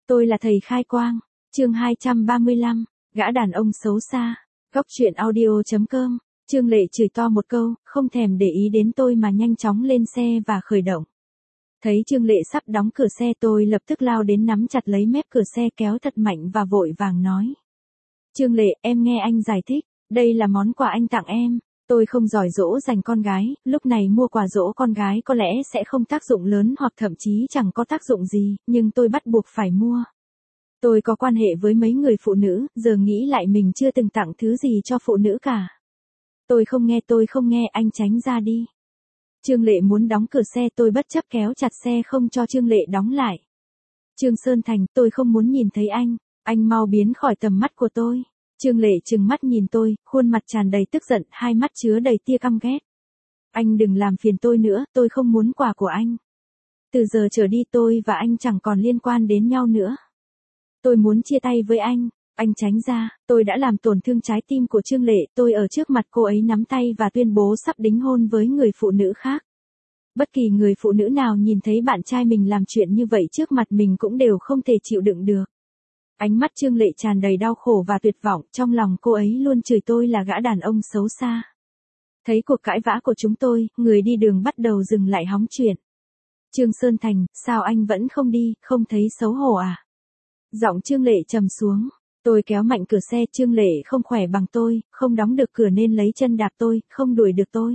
Tôi là thầy khai quang. Chương 235, gã đàn ông xấu xa. Góc truyện audio.com. Trương Lệ chửi to một câu, không thèm để ý đến tôi mà nhanh chóng lên xe và khởi động. Thấy Trương Lệ sắp đóng cửa xe, tôi lập tức lao đến nắm chặt lấy mép cửa xe kéo thật mạnh và vội vàng nói. Trương Lệ, em nghe anh giải thích, đây là món quà anh tặng em. Tôi không giỏi dỗ dành con gái, lúc này mua quà dỗ con gái có lẽ sẽ không tác dụng lớn hoặc thậm chí chẳng có tác dụng gì, nhưng tôi bắt buộc phải mua. Tôi có quan hệ với mấy người phụ nữ, giờ nghĩ lại mình chưa từng tặng thứ gì cho phụ nữ cả. Tôi không nghe, anh tránh ra đi. Trương Lệ muốn đóng cửa xe, tôi bất chấp kéo chặt xe không cho Trương Lệ đóng lại. Trương Sơn Thành, tôi không muốn nhìn thấy anh mau biến khỏi tầm mắt của tôi. Trương Lệ trừng mắt nhìn tôi, khuôn mặt tràn đầy tức giận, hai mắt chứa đầy tia căm ghét. Anh đừng làm phiền tôi nữa, tôi không muốn quà của anh. Từ giờ trở đi tôi và anh chẳng còn liên quan đến nhau nữa. Tôi muốn chia tay với anh tránh ra, tôi đã làm tổn thương trái tim của Trương Lệ, tôi ở trước mặt cô ấy nắm tay và tuyên bố sắp đính hôn với người phụ nữ khác. Bất kỳ người phụ nữ nào nhìn thấy bạn trai mình làm chuyện như vậy trước mặt mình cũng đều không thể chịu đựng được. Ánh mắt Trương Lệ tràn đầy đau khổ và tuyệt vọng, trong lòng cô ấy luôn chửi tôi là gã đàn ông xấu xa. Thấy cuộc cãi vã của chúng tôi, người đi đường bắt đầu dừng lại hóng chuyện. Trương Sơn Thành, sao anh vẫn không đi, không thấy xấu hổ à? Giọng Trương Lệ trầm xuống. Tôi kéo mạnh cửa xe, Trương Lệ không khỏe bằng tôi, không đóng được cửa nên lấy chân đạp tôi, không đuổi được tôi.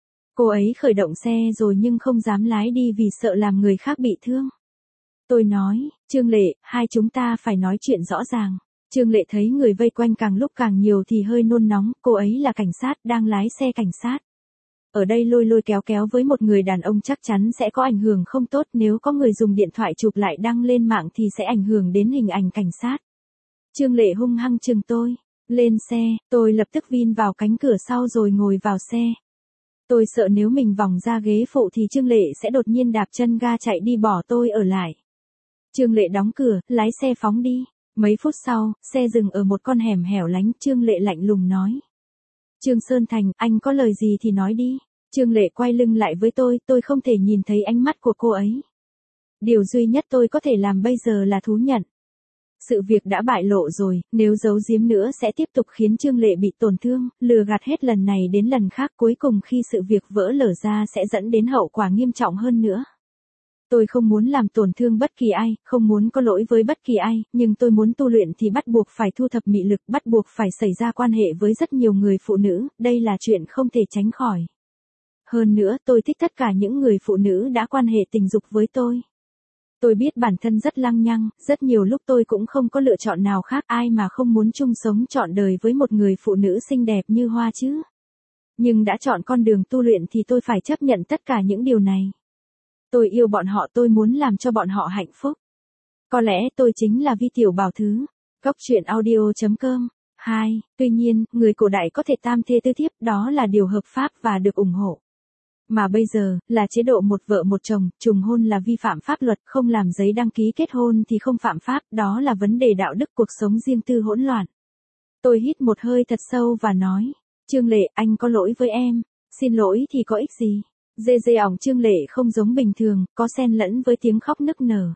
Cô ấy khởi động xe rồi nhưng không dám lái đi vì sợ làm người khác bị thương. Tôi nói, Trương Lệ, hai chúng ta phải nói chuyện rõ ràng. Trương Lệ thấy người vây quanh càng lúc càng nhiều thì hơi nôn nóng, cô ấy là cảnh sát, đang lái xe cảnh sát. Ở đây lôi lôi kéo kéo với một người đàn ông chắc chắn sẽ có ảnh hưởng không tốt, nếu có người dùng điện thoại chụp lại đăng lên mạng thì sẽ ảnh hưởng đến hình ảnh cảnh sát. Trương Lệ hung hăng chừng tôi. Lên xe, tôi lập tức vin vào cánh cửa sau rồi ngồi vào xe. Tôi sợ nếu mình vòng ra ghế phụ thì Trương Lệ sẽ đột nhiên đạp chân ga chạy đi bỏ tôi ở lại. Trương Lệ đóng cửa, lái xe phóng đi. Mấy phút sau, xe dừng ở một con hẻm hẻo lánh, Trương Lệ lạnh lùng nói. Trương Sơn Thành, anh có lời gì thì nói đi. Trương Lệ quay lưng lại với tôi không thể nhìn thấy ánh mắt của cô ấy. Điều duy nhất tôi có thể làm bây giờ là thú nhận. Sự việc đã bại lộ rồi, nếu giấu giếm nữa sẽ tiếp tục khiến Trương Lệ bị tổn thương, lừa gạt hết lần này đến lần khác, cuối cùng khi sự việc vỡ lở ra sẽ dẫn đến hậu quả nghiêm trọng hơn nữa. Tôi không muốn làm tổn thương bất kỳ ai, không muốn có lỗi với bất kỳ ai, nhưng tôi muốn tu luyện thì bắt buộc phải thu thập mị lực, bắt buộc phải xảy ra quan hệ với rất nhiều người phụ nữ, đây là chuyện không thể tránh khỏi. Hơn nữa, tôi thích tất cả những người phụ nữ đã quan hệ tình dục với tôi. Tôi biết bản thân rất lăng nhăng, rất nhiều lúc tôi cũng không có lựa chọn nào khác, ai mà không muốn chung sống trọn đời với một người phụ nữ xinh đẹp như hoa chứ. Nhưng đã chọn con đường tu luyện thì tôi phải chấp nhận tất cả những điều này. Tôi yêu bọn họ, tôi muốn làm cho bọn họ hạnh phúc. Có lẽ tôi chính là Vi Tiểu Bảo Thứ. Góc truyện audio.com. 2. Tuy nhiên, người cổ đại có thể tam thê tứ thiếp, đó là điều hợp pháp và được ủng hộ. Mà bây giờ, là chế độ một vợ một chồng, trùng hôn là vi phạm pháp luật, không làm giấy đăng ký kết hôn thì không phạm pháp, đó là vấn đề đạo đức, cuộc sống riêng tư hỗn loạn. Tôi hít một hơi thật sâu và nói, Trương Lệ, anh có lỗi với em. Xin lỗi thì có ích gì? Dê ỏng Trương Lệ không giống bình thường, có xen lẫn với tiếng khóc nức nở.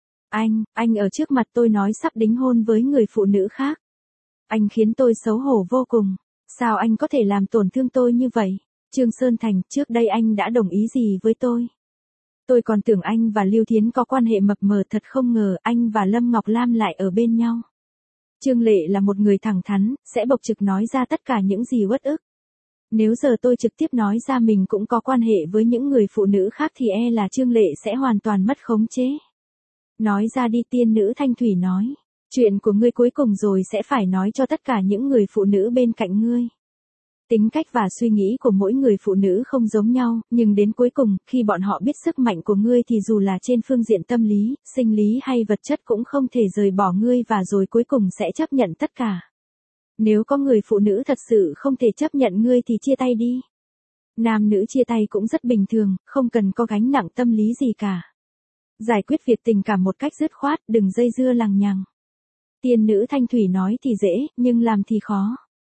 Anh ở trước mặt tôi nói sắp đính hôn với người phụ nữ khác. Anh khiến tôi xấu hổ vô cùng. Sao anh có thể làm tổn thương tôi như vậy? Trương Sơn Thành, trước đây anh đã đồng ý gì với tôi? Tôi còn tưởng anh và Lưu Thiến có quan hệ mập mờ, thật không ngờ anh và Lâm Ngọc Lam lại ở bên nhau. Trương Lệ là một người thẳng thắn, sẽ bộc trực nói ra tất cả những gì uất ức. Nếu giờ tôi trực tiếp nói ra mình cũng có quan hệ với những người phụ nữ khác thì e là Trương Lệ sẽ hoàn toàn mất khống chế. Nói ra đi, tiên nữ Thanh Thủy nói. Chuyện của ngươi cuối cùng rồi sẽ phải nói cho tất cả những người phụ nữ bên cạnh ngươi. Tính cách và suy nghĩ của mỗi người phụ nữ không giống nhau, nhưng đến cuối cùng, khi bọn họ biết sức mạnh của ngươi thì dù là trên phương diện tâm lý, sinh lý hay vật chất cũng không thể rời bỏ ngươi và rồi cuối cùng sẽ chấp nhận tất cả. Nếu có người phụ nữ thật sự không thể chấp nhận ngươi thì chia tay đi. Nam nữ chia tay cũng rất bình thường, không cần có gánh nặng tâm lý gì cả. Giải quyết việc tình cảm một cách dứt khoát, đừng dây dưa lằng nhằng. Tiên nữ Thanh Thủy nói thì dễ, nhưng làm thì khó.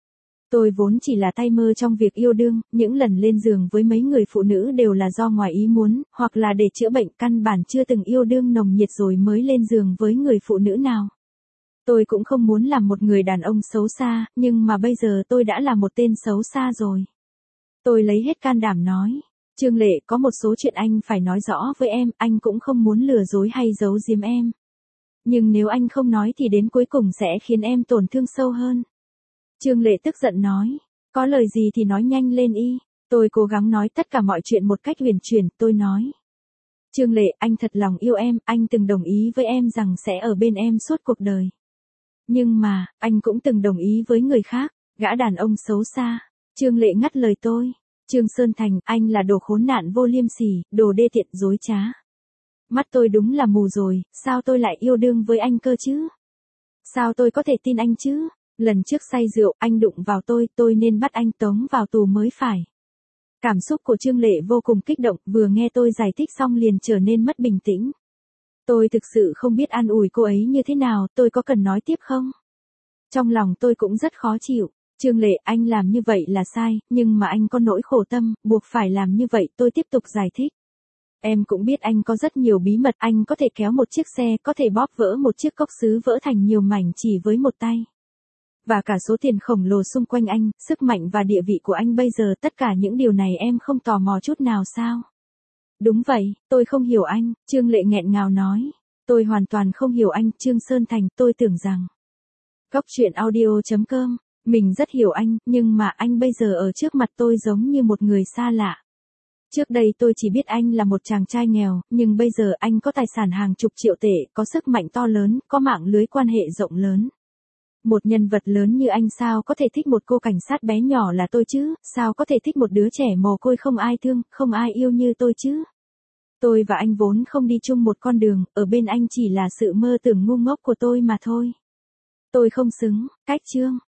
Tôi vốn chỉ là tay mơ trong việc yêu đương, những lần lên giường với mấy người phụ nữ đều là do ngoài ý muốn, hoặc là để chữa bệnh, căn bản chưa từng yêu đương nồng nhiệt rồi mới lên giường với người phụ nữ nào. Tôi cũng không muốn làm một người đàn ông xấu xa, nhưng mà bây giờ tôi đã là một tên xấu xa rồi. Tôi lấy hết can đảm nói. Trương Lệ, có một số chuyện anh phải nói rõ với em, anh cũng không muốn lừa dối hay giấu giếm em. Nhưng nếu anh không nói thì đến cuối cùng sẽ khiến em tổn thương sâu hơn. Trương Lệ tức giận nói. Có lời gì thì nói nhanh lên y. Tôi cố gắng nói tất cả mọi chuyện một cách huyền chuyển, tôi nói. Trương Lệ, anh thật lòng yêu em, anh từng đồng ý với em rằng sẽ ở bên em suốt cuộc đời. Nhưng mà, anh cũng từng đồng ý với người khác, gã đàn ông xấu xa. Trương Lệ ngắt lời tôi. Trương Sơn Thành, anh là đồ khốn nạn vô liêm sỉ, đồ đê tiện dối trá. Mắt tôi đúng là mù rồi, sao tôi lại yêu đương với anh cơ chứ? Sao tôi có thể tin anh chứ? Lần trước say rượu, anh đụng vào tôi nên bắt anh tống vào tù mới phải. Cảm xúc của Trương Lệ vô cùng kích động, vừa nghe tôi giải thích xong liền trở nên mất bình tĩnh. Tôi thực sự không biết an ủi cô ấy như thế nào, tôi có cần nói tiếp không? Trong lòng tôi cũng rất khó chịu. Trương Lệ, anh làm như vậy là sai, nhưng mà anh có nỗi khổ tâm, buộc phải làm như vậy, tôi tiếp tục giải thích. Em cũng biết anh có rất nhiều bí mật, anh có thể kéo một chiếc xe, có thể bóp vỡ một chiếc cốc sứ vỡ thành nhiều mảnh chỉ với một tay. Và cả số tiền khổng lồ xung quanh anh, sức mạnh và địa vị của anh bây giờ, tất cả những điều này em không tò mò chút nào sao? Đúng vậy, tôi không hiểu anh, Trương Lệ nghẹn ngào nói. Tôi hoàn toàn không hiểu anh, Trương Sơn Thành, tôi tưởng rằng. Góc truyện audio.com, mình rất hiểu anh, nhưng mà anh bây giờ ở trước mặt tôi giống như một người xa lạ. Trước đây tôi chỉ biết anh là một chàng trai nghèo, nhưng bây giờ anh có tài sản hàng chục triệu tệ, có sức mạnh to lớn, có mạng lưới quan hệ rộng lớn. Một nhân vật lớn như anh sao có thể thích một cô cảnh sát bé nhỏ là tôi chứ, sao có thể thích một đứa trẻ mồ côi không ai thương, không ai yêu như tôi chứ. Tôi và anh vốn không đi chung một con đường, ở bên anh chỉ là sự mơ tưởng ngu ngốc của tôi mà thôi. Tôi không xứng, cách Trương.